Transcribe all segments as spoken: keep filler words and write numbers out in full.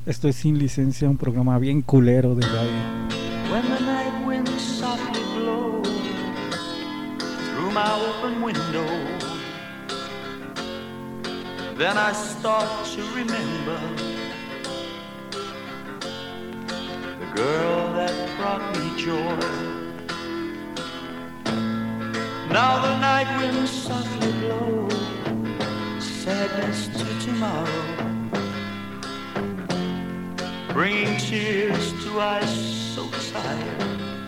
Esto es Sin Licencia, un programa bien culero de radio. When the night wind softly blows through my open window, then I start to remember the girl that brought me joy. Now the night wind softly blows sadness to tomorrow, bringing tears to eyes so tired,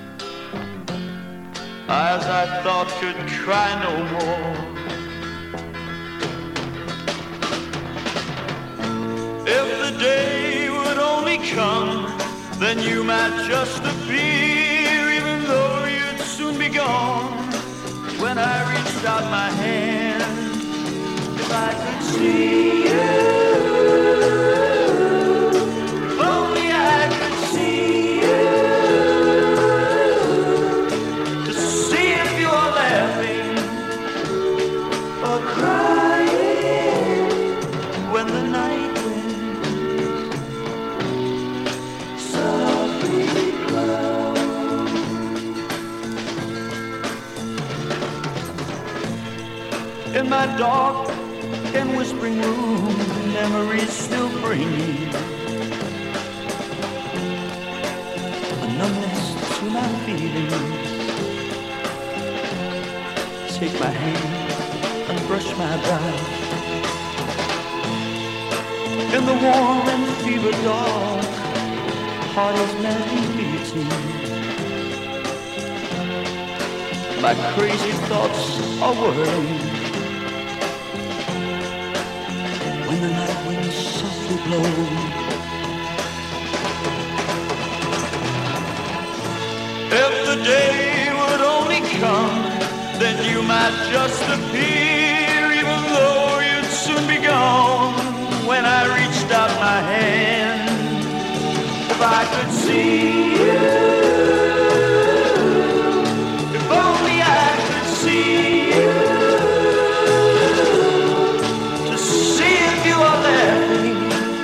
eyes I thought could cry no more. If the day would only come, then you might just appear, even though you'd soon be gone. When I reached out my hand, if I could see you, in my dark and whispering room, memories still bring me a numbness to my feelings. Take my hand and brush my brow. In the warm and fever dark, heart is madly beating. My crazy thoughts are whirling. When the night wind softly blows, if the day would only come, then you might just appear, even though you'd soon be gone. When I reached out my hand, if I could see you, if only I could see you, to see if you are laughing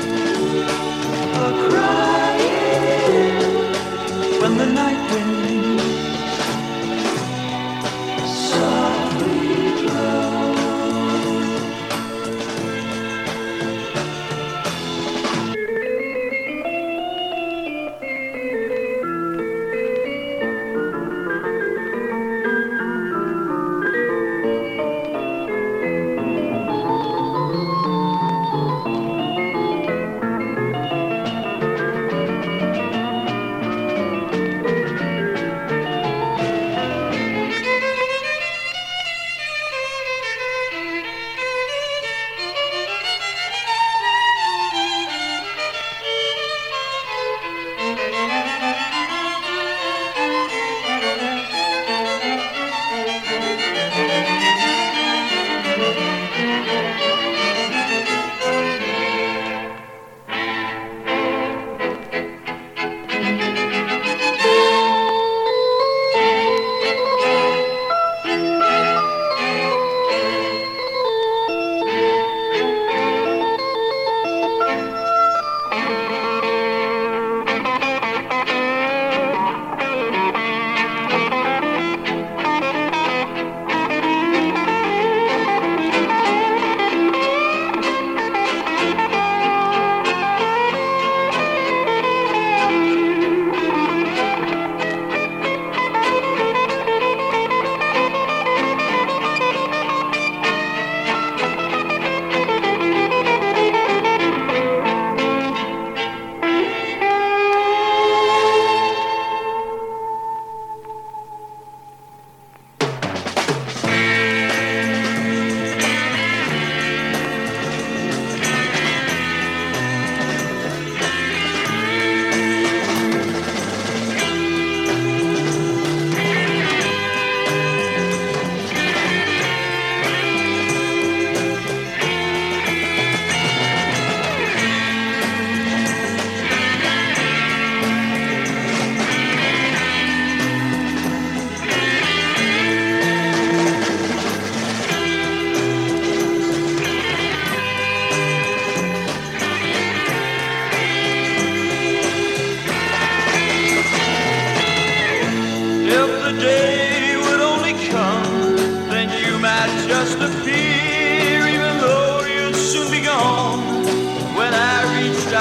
or crying when the night wind softly blows.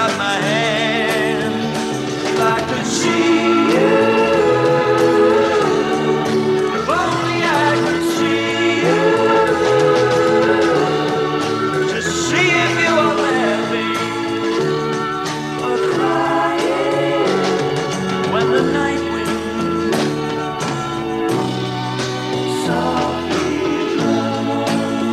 out my hand. If I could see you, if only I could see you, to see if you are laughing or crying when the night wind softly blows.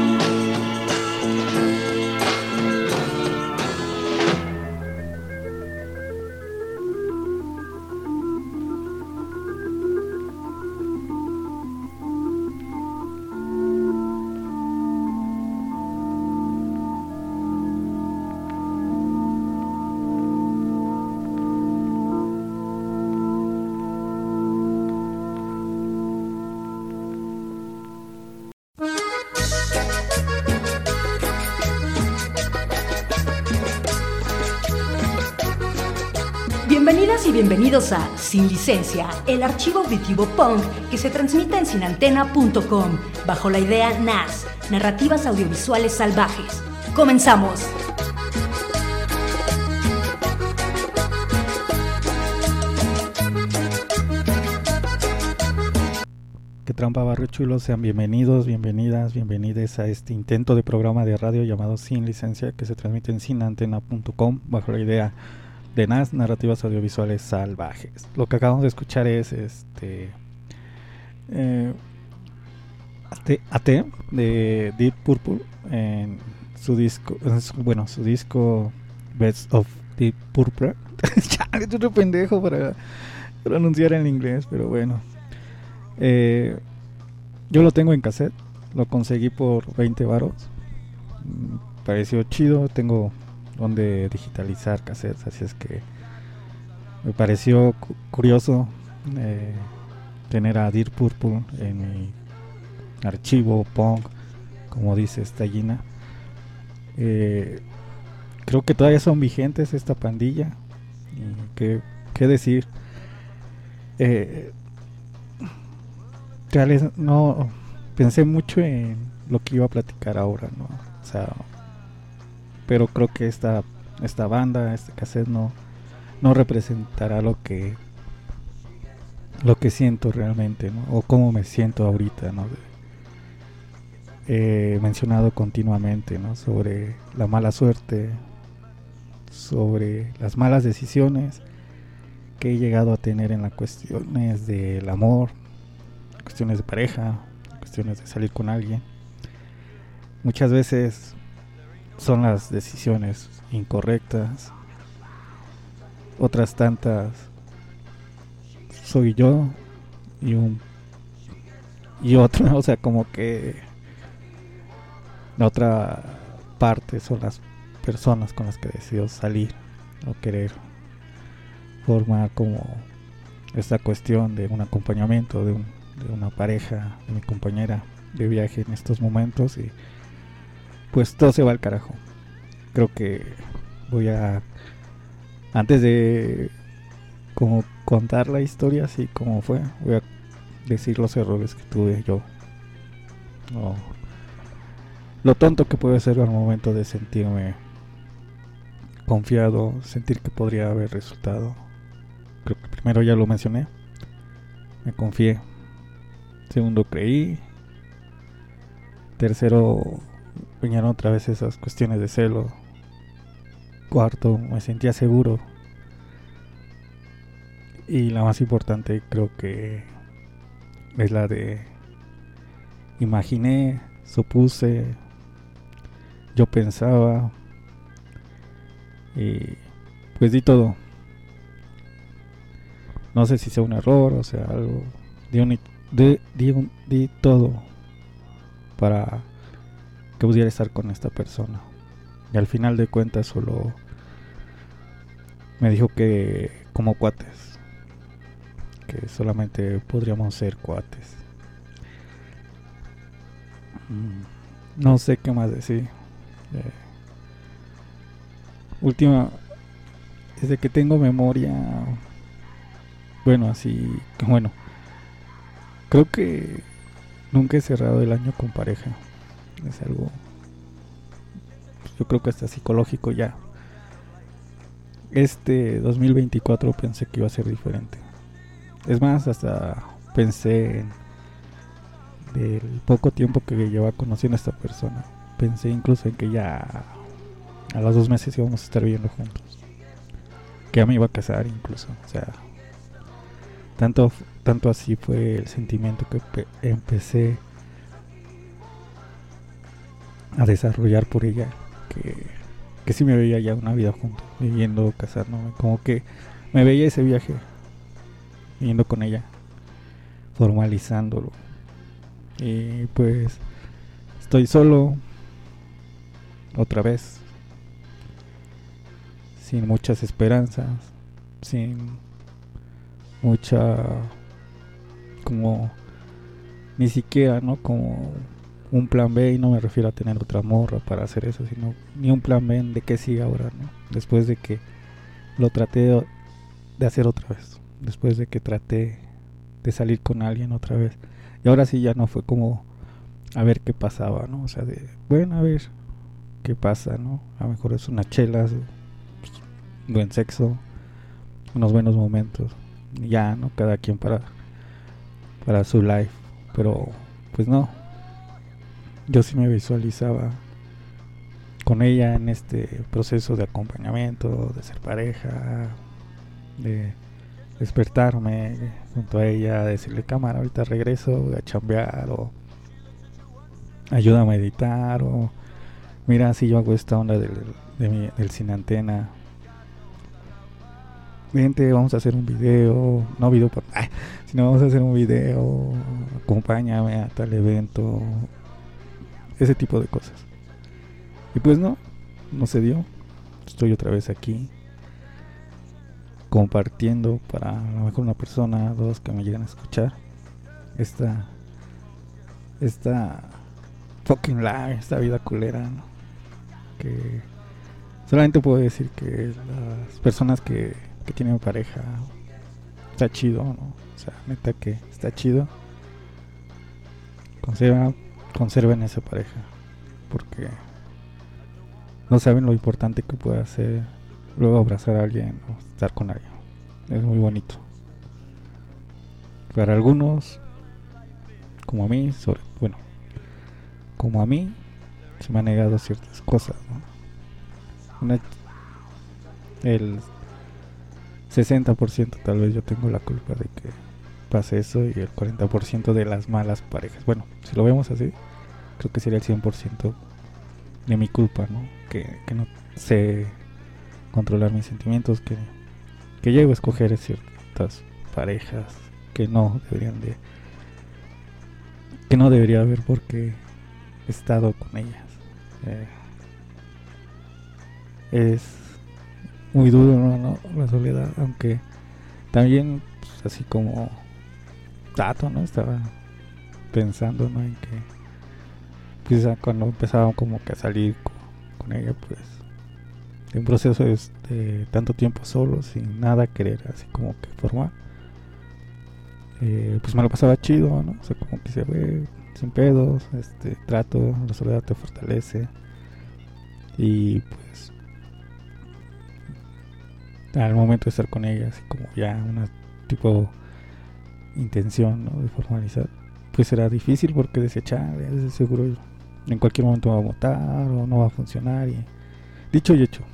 Bienvenidas y bienvenidos a Sin Licencia, el archivo auditivo punk que se transmite en sin antena punto com, bajo la idea N A S, Narrativas Audiovisuales Salvajes. ¡Comenzamos! Que trampa, barrio chulo, sean bienvenidos, bienvenidas, bienvenides a este intento de programa de radio llamado Sin Licencia que se transmite en sin antena punto com bajo la idea de N A S, Narrativas Audiovisuales Salvajes. Lo que acabamos de escuchar es este eh, A T de Deep Purple en su disco, en su, bueno, su disco Best of Deep Purple. Ya, es un pendejo para pronunciar en inglés, pero bueno. Eh, yo lo tengo en cassette, lo conseguí por veinte varos. Me pareció chido, tengo donde digitalizar cassettes, así es que me pareció cu- curioso eh, tener a Deep Purple en mi archivo punk, como dice esta Gina. Eh, creo que todavía son vigentes esta pandilla, y qué, qué decir. Eh, reales, no pensé mucho en lo que iba a platicar ahora, ¿no? O sea, pero creo que esta esta banda, este cassette no no representará lo que lo que siento realmente, ¿no? O cómo me siento ahorita, ¿no? He mencionado continuamente, ¿no? Sobre la mala suerte, sobre las malas decisiones que he llegado a tener en las cuestiones del amor, cuestiones de pareja, cuestiones de salir con alguien. Muchas veces son las decisiones incorrectas, otras tantas soy yo y un y otra, o sea, como que la otra parte son las personas con las que decido salir o querer formar como esta cuestión de un acompañamiento, de, un, de una pareja, de mi compañera de viaje en estos momentos, y pues todo se va al carajo. Creo que voy a, antes de como contar la historia así como fue, voy a decir los errores que tuve yo, o lo tonto que puede ser al momento de sentirme confiado, sentir que podría haber resultado. Creo que primero ya lo mencioné, me confié. Segundo, creí. Tercero, vinieron otra vez esas cuestiones de celo. Cuarto, me sentía seguro. Y la más importante creo que es la de imaginé, supuse, yo pensaba, y pues di todo. No sé si sea un error o sea algo, di, un, di, di, un, di todo para que pudiera estar con esta persona. Y al final de cuentas solo me dijo que como cuates, que solamente podríamos ser cuates. No sé qué más decir. Eh, última, desde que tengo memoria, bueno, así, bueno, creo que nunca he cerrado el año con pareja. Es algo, yo creo que hasta psicológico ya. este dos mil veinticuatro pensé que iba a ser diferente. Es más, hasta pensé en del poco tiempo que llevaba conociendo a esta persona. Pensé incluso en que ya a los dos meses íbamos a estar viviendo juntos. Que ya me iba a casar incluso. O sea, tanto, tanto así fue el sentimiento que pe- empecé a desarrollar por ella. Que, que sí me veía ya una vida juntos, viviendo, casarnos. Como que me veía ese viaje, viviendo con ella, formalizándolo. Y pues estoy solo otra vez, sin muchas esperanzas, sin mucha, como ni siquiera, ¿no? Como un plan B, y no me refiero a tener otra morra para hacer eso, sino ni un plan B de qué sigue ahora, ¿no? Después de que lo traté de, de hacer otra vez, después de que traté de salir con alguien otra vez. Y ahora sí ya no fue como a ver qué pasaba, ¿no? O sea, de, bueno, a ver qué pasa, ¿no? A lo mejor es unas chelas, pues, buen sexo, unos buenos momentos. Y ya, ¿no? Cada quien para, para su life. Pero, pues no. Yo sí me visualizaba con ella en este proceso de acompañamiento, de ser pareja, de despertarme junto a ella, decirle, cámara, ahorita regreso, voy a chambear, o ayuda a meditar, o mira, si yo hago esta onda del, de mi, del sin antena, vente, vamos a hacer un video, no video, por, ay, sino vamos a hacer un video, acompáñame a tal evento, ese tipo de cosas. Y pues no, no se dio. Estoy otra vez aquí, compartiendo para a lo mejor una persona, dos que me llegan a escuchar esta esta fucking life, esta vida culera, ¿no? Que solamente puedo decir que las personas que, que tienen pareja, está chido, ¿no? O sea, neta que está chido. Conserva, conserven esa pareja, porque no saben lo importante que puede hacer luego abrazar a alguien o estar con alguien. Es muy bonito. Para algunos, como a mí, sobre, bueno, como a mí, se me han negado ciertas cosas, ¿no? Una, el sesenta por ciento tal vez yo tengo la culpa de que pase eso, y el cuarenta por ciento de las malas parejas. Bueno, si lo vemos así, creo que sería el cien por ciento de mi culpa, ¿no? Que, que no sé controlar mis sentimientos, que, que llego a escoger ciertas parejas que no deberían de, que no debería haber, porque he estado con ellas. Eh, es muy duro, ¿no? ¿no? La soledad, aunque también, pues, así como Tato, ¿no? Estaba pensando, ¿no? En que, pues, cuando empezaba como que a salir con, con ella, pues, en un proceso de, de tanto tiempo solo, sin nada querer, así como que formar, eh, pues me lo pasaba chido, ¿no? O sea, como que se ve sin pedos, este, trato, la soledad te fortalece, y pues al momento de estar con ella, así como ya una tipo intención, ¿no? De formalizar, pues será difícil, porque desechar, es seguro en cualquier momento va a botar o no va a funcionar, y dicho y hecho,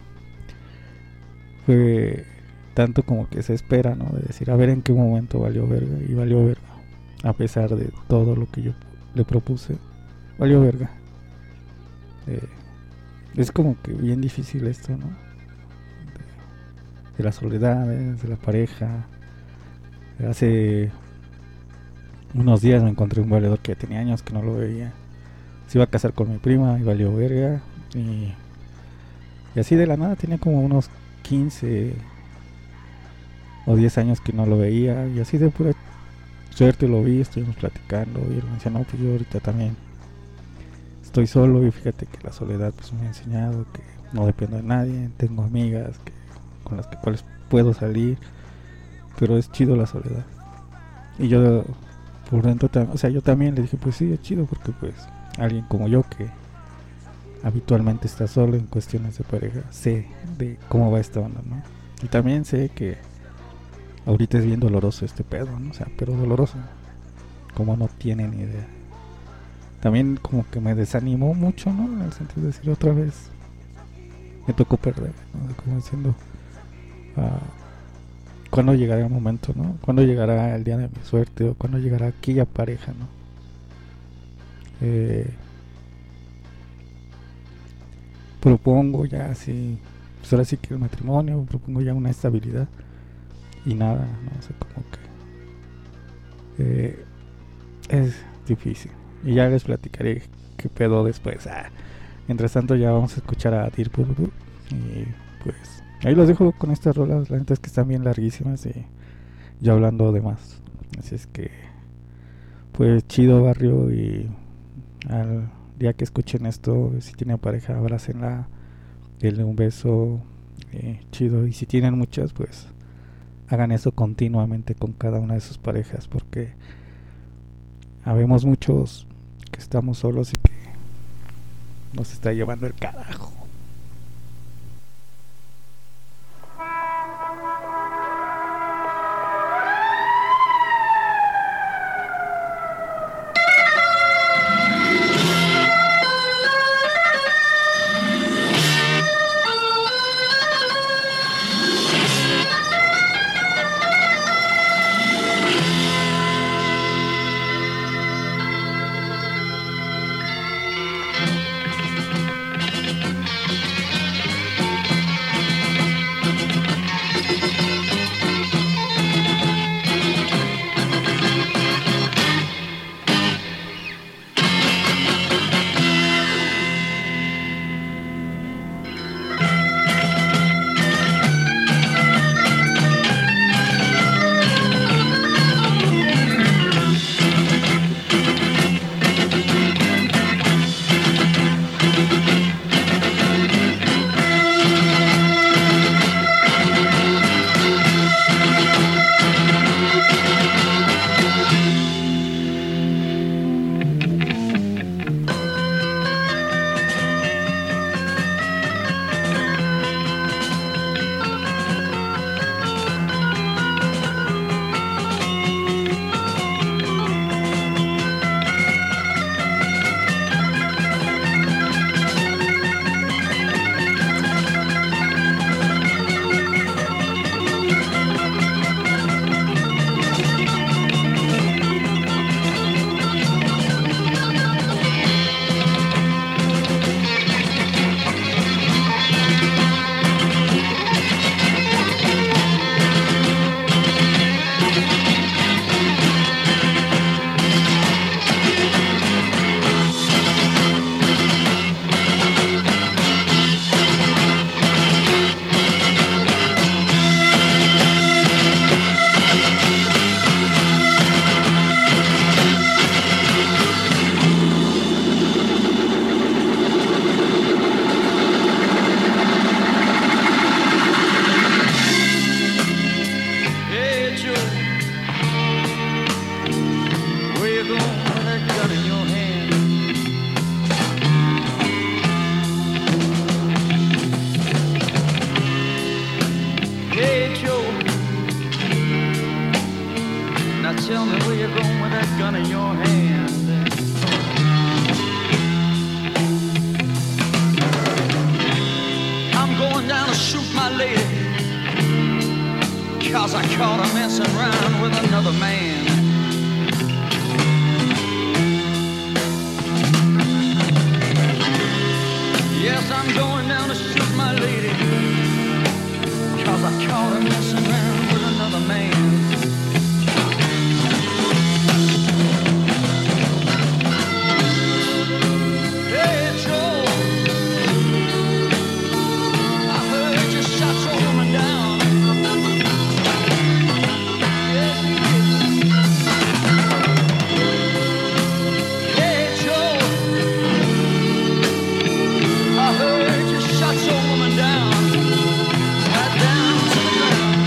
fue tanto como que se espera, ¿no? De decir, a ver en qué momento valió verga, y valió verga, a pesar de todo lo que yo le propuse, valió verga. Eh, es como que bien difícil esto, ¿no? De, de la soledad, de, de la pareja. Hace unos días me encontré un valedor que tenía años que no lo veía. Se iba a casar con mi prima y valió verga. Y, y así de la nada, tenía como unos quince o diez años que no lo veía, y así de pura suerte lo vi, estuvimos platicando, y él me decía, no, pues yo ahorita también estoy solo, y fíjate que la soledad pues me ha enseñado que no dependo de nadie, tengo amigas que, con las que cuales puedo salir, pero es chido la soledad. Y yo por dentro, o sea, yo también le dije, pues sí, es chido, porque pues alguien como yo que habitualmente está solo en cuestiones de pareja, sé de cómo va esta onda, ¿no? Y también sé que ahorita es bien doloroso este pedo, ¿no? O sea, pero doloroso, como no tienen idea. También como que me desanimó mucho, ¿no? En el sentido de decir otra vez me tocó perder, ¿no? Como diciendo, uh, ¿cuándo llegará el momento, no? ¿Cuándo llegará el día de mi suerte? ¿O cuándo llegará aquella pareja, no? Eh, propongo ya así, pues ahora sí que el matrimonio, propongo ya una estabilidad y nada, no sé, como que eh, es difícil. Y ya les platicaré qué pedo después. Ah, mientras tanto ya vamos a escuchar a Dear Purple. Y pues ahí los dejo con estas rolas. La neta es que están bien larguísimas y yo hablando de más. Así es que pues chido, barrio. Y al día que escuchen esto, si tienen pareja, abrácenla, denle un beso, eh, chido. Y si tienen muchas, pues hagan eso continuamente con cada una de sus parejas, porque habemos muchos que estamos solos y que nos está llevando el carajo. I heard you shot your woman down, right down to the ground.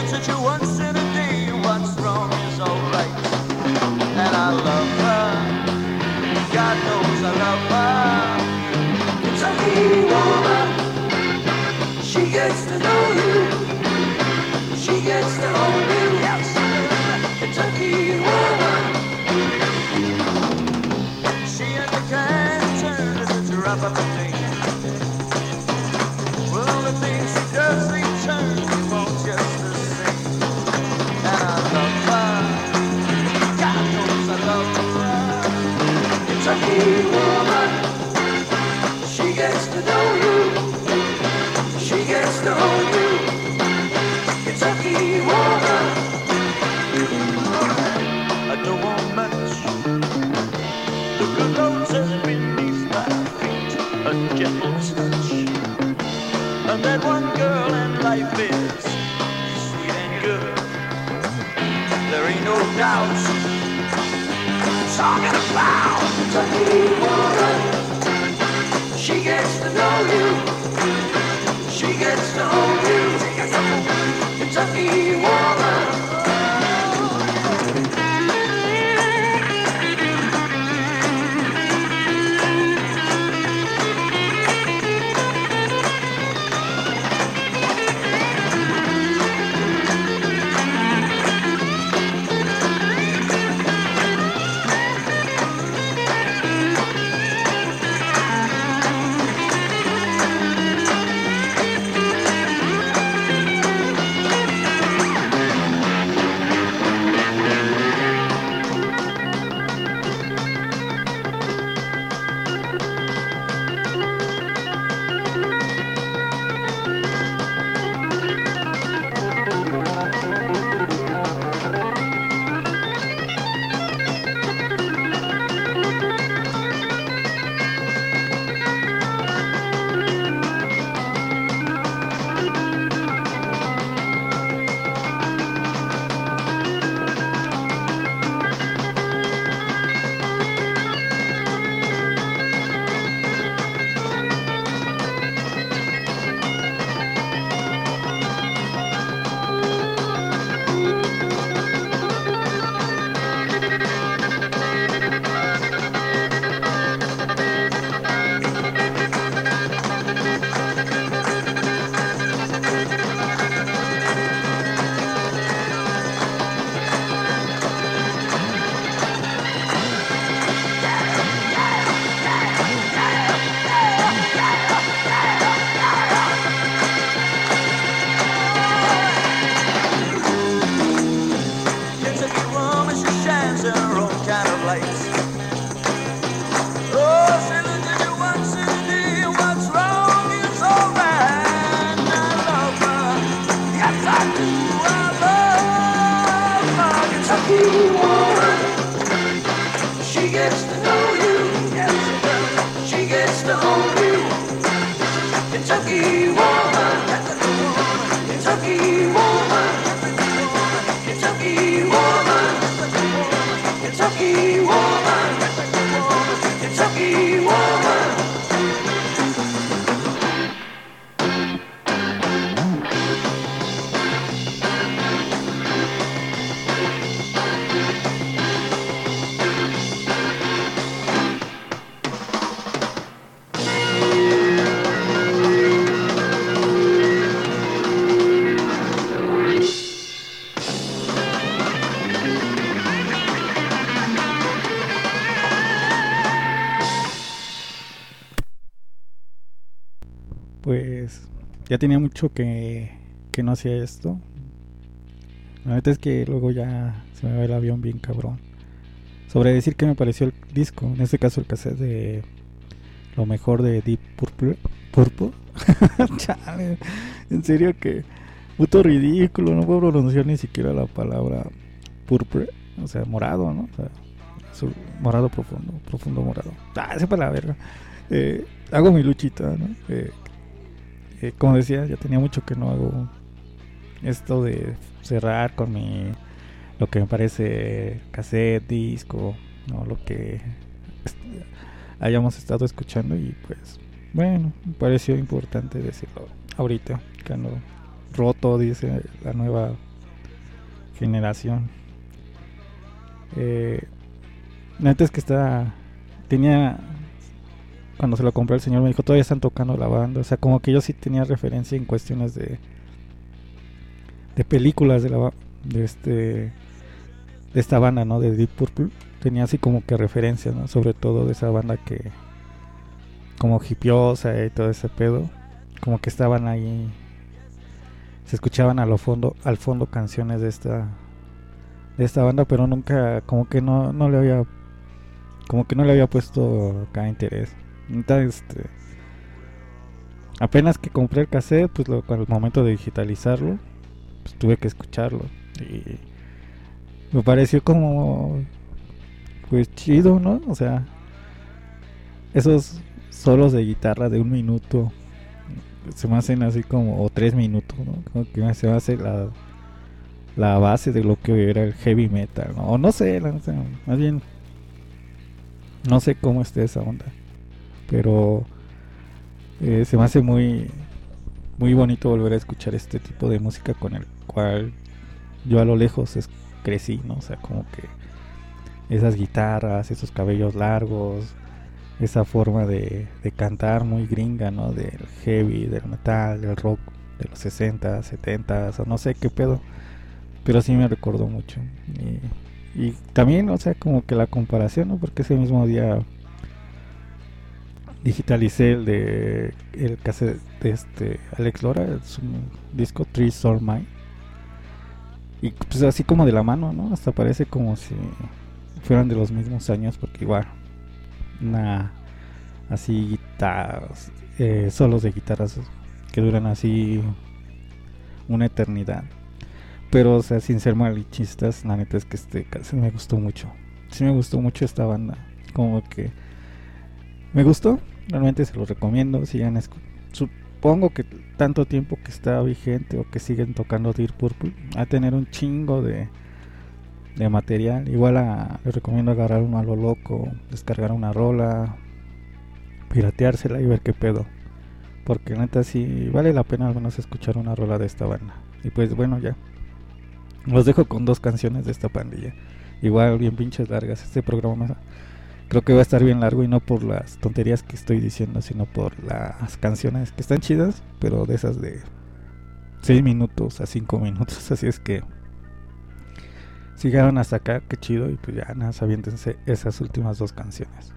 such a once in a day. What's wrong is alright. And I love her. God knows I love her. Kentucky woman, she gets to know you. She gets to own you. Yes, Kentucky woman. She and the can turn as a drop of a thing. Well, the things she does, they turn you on just the same. And I love her. God knows I love her. Kentucky woman, she gets to know you. She gets to own you. Kentucky woman. I don't want much. The good Lord says beneath my feet a gentle touch. And that one girl in life is sweet and good. There ain't no doubt. Talking about Kentucky woman. She gets to know you. She gets to own you. Kentucky woman. Pues ya tenía mucho que, que no hacía esto. La neta es que luego ya se me va el avión bien cabrón. Sobre decir que me pareció el disco, en este caso el cassette de lo mejor de Deep Purple. ¿Purple? Chale, en serio que puto ridículo, no puedo pronunciar ni siquiera la palabra purple, o sea, morado, ¿no? O sea, azul, morado profundo, profundo morado. Ah, sepa la verga. Eh, hago mi luchita, ¿no? Eh, eh, como decía, ya tenía mucho que no hago esto de cerrar con mi lo que me parece cassette, disco, no, lo que hayamos estado escuchando, y pues bueno, me pareció importante decirlo ahorita que ando roto, dice la nueva generación. Eh, neta es que está, tenía, cuando se lo compré el señor me dijo, todavía están tocando la banda, o sea, como que yo sí tenía referencia en cuestiones de de películas de la de este de esta banda, ¿no? De Deep Purple, tenía así como que referencias, ¿no? Sobre todo de esa banda que como hipiosa y todo ese pedo, como que estaban ahí, se escuchaban a lo fondo, al fondo canciones de esta de esta banda, pero nunca como que no no le había como que no le había puesto acá interés. Entonces, este, apenas que compré el cassette, pues lo, al momento de digitalizarlo, pues tuve que escucharlo y me pareció como pues chido, ¿no? O sea, esos solos de guitarra de un minuto se me hacen así como, o tres minutos, ¿no? Como que se me hace la la base de lo que era el heavy metal, ¿no? O no sé, la, más bien no sé cómo esté esa onda, pero eh, se me hace muy muy bonito volver a escuchar este tipo de música con el cual yo a lo lejos es, crecí, ¿no? O sea, como que esas guitarras, esos cabellos largos, esa forma de, de cantar muy gringa, ¿no? Del heavy, del metal, del rock de los sesenta, setenta, o no sé qué pedo, pero sí me recordó mucho. Y, y también, o sea, como que la comparación, ¿no? Porque ese mismo día digitalicé el de el cassette de este Alex Lora, su disco Three Soul Mine, y pues así como de la mano, ¿no? Hasta parece como si fueran de los mismos años, porque igual una así guitarras, eh, solos de guitarras que duran así una eternidad. Pero, o sea, sin ser malichistas, la neta es que este cassette me gustó mucho. Sí me gustó mucho esta banda, como que me gustó, realmente se los recomiendo. Sigan escu- supongo que tanto tiempo que está vigente o que siguen tocando Deep Purple, a tener un chingo de, de material. Igual a, les recomiendo agarrar uno a lo loco, descargar una rola, pirateársela y ver qué pedo, porque neta sí vale la pena al menos escuchar una rola de esta banda. Y pues bueno, ya los dejo con dos canciones de esta pandilla, igual bien pinches largas. Este programa creo que va a estar bien largo, y no por las tonterías que estoy diciendo, sino por las canciones que están chidas, pero de esas de seis minutos a cinco minutos. Así es que si llegaron hasta acá, qué chido, y pues ya nada, aviéntense esas últimas dos canciones.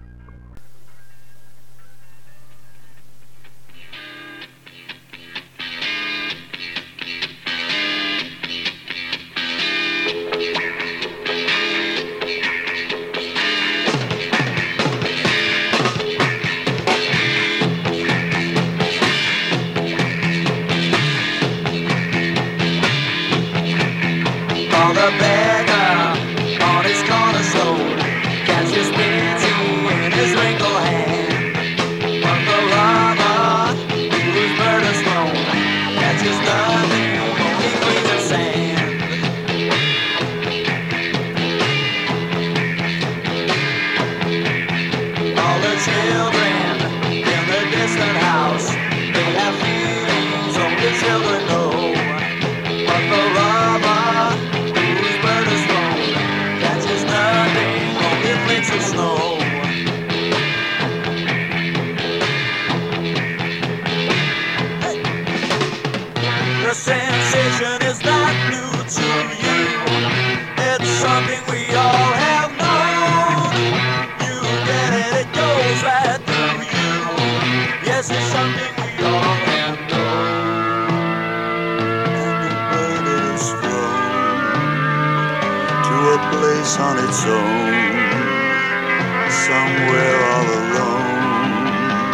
On its own, somewhere all alone.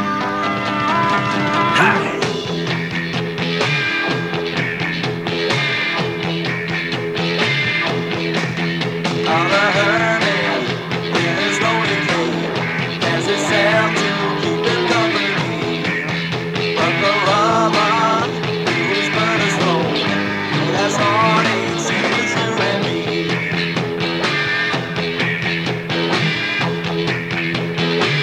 Hi. On a hermit in his lonely cave, there's his cell to keep him company. But the lover who's burned his home, that's heartache, seems you and me.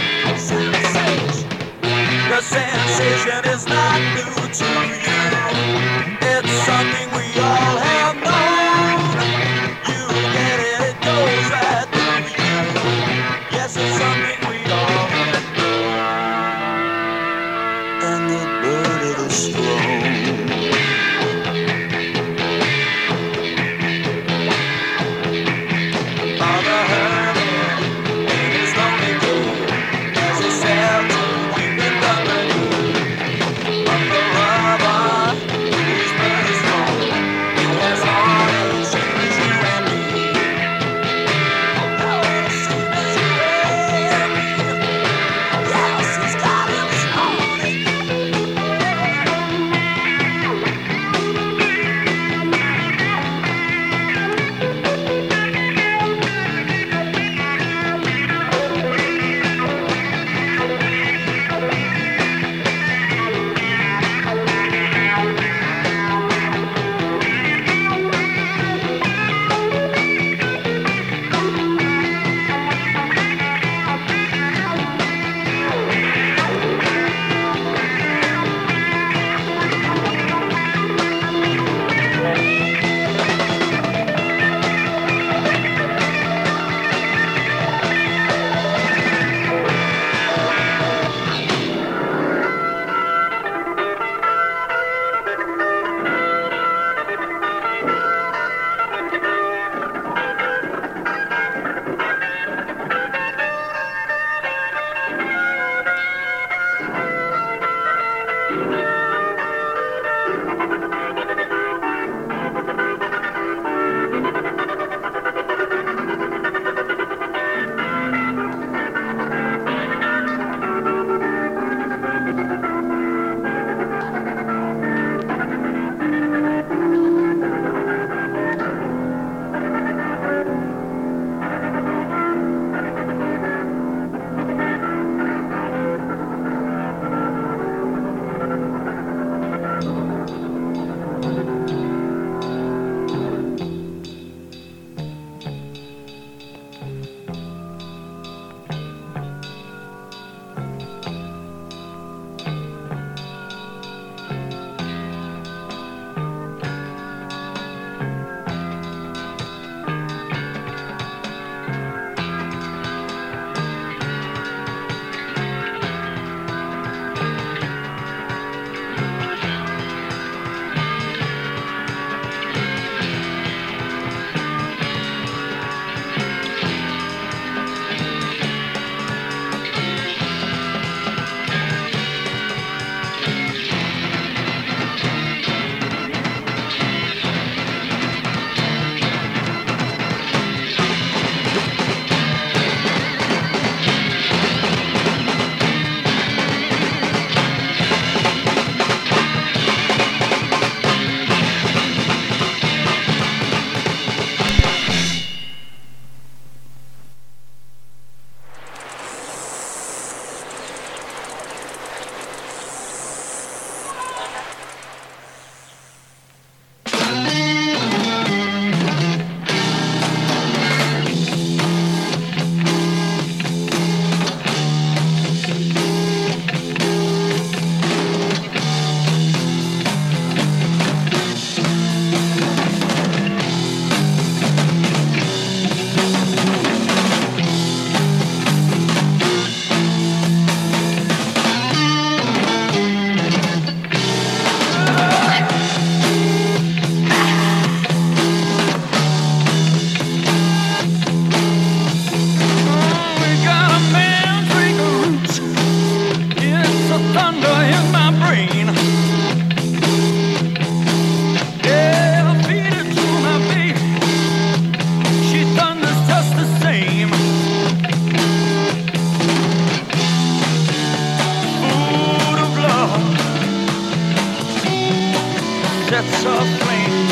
sets a flame.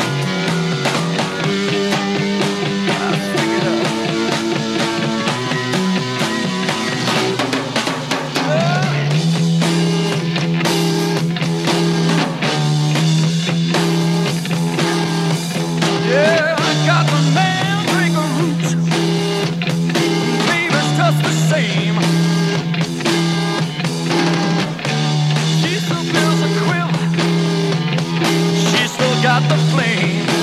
I pick it up. Yeah, I got the mandrake root. Baby's just the same. She still feels a quill. She still got the flame.